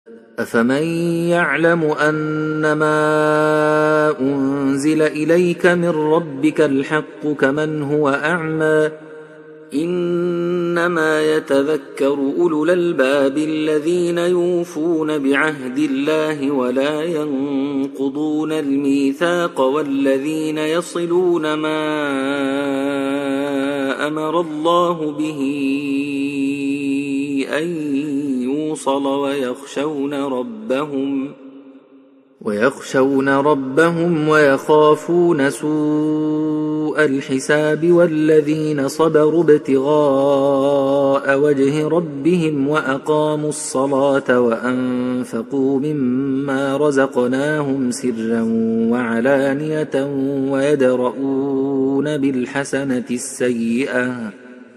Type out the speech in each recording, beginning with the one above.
أفمن يعلم أنما أنزل إليك من ربك الحق كمن هو أعمى إنما يتذكر أولو الألباب الذين يوفون بعهد الله ولا ينقضون الميثاق والذين يصلون ما أمر الله به أن يوصل ويخشون ربهم ويخافون سوء الحساب والذين صبروا ابتغاء وجه ربهم وأقاموا الصلاة وأنفقوا مما رزقناهم سرا وعلانية ويدرؤون بالحسنة السيئة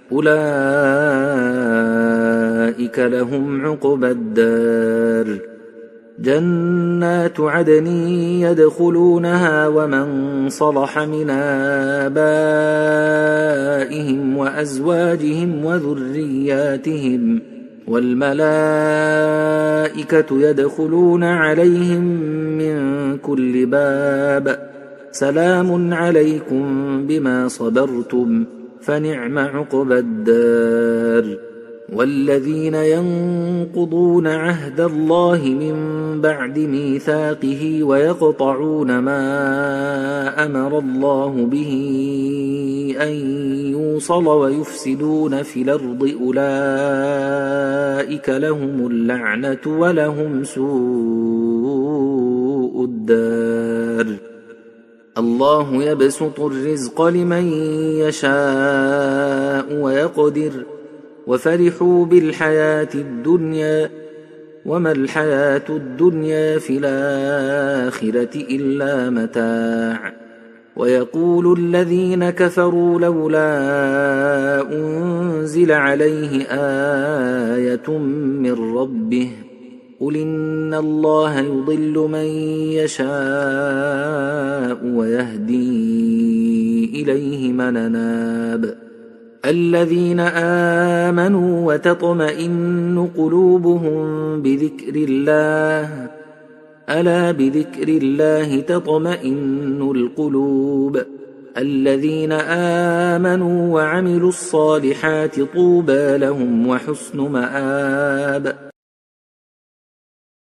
أولئك لهم عقبى الدار جنات عدن يدخلونها ومن صلح من آبائهم وأزواجهم وذرياتهم والملائكة يدخلون عليهم من كل باب سلام عليكم بما صبرتم فنعم عقبى الدار والذين ينقضون عهد الله من بعد ميثاقه ويقطعون ما أمر الله به أن يوصل ويفسدون في الأرض أولئك لهم اللعنة ولهم سوء الدار الله يبسط الرزق لمن يشاء ويقدر وفرحوا بالحياة الدنيا وما الحياة الدنيا في الآخرة إلا متاع ويقول الذين كفروا لولا أنزل عليه آية من ربه قل إن الله يضل من يشاء ويهدي إليه من أناب الذين آمنوا وتطمئن قلوبهم بذكر الله ألا بذكر الله تطمئن القلوب الذين آمنوا وعملوا الصالحات طوبى لهم وحسن مآب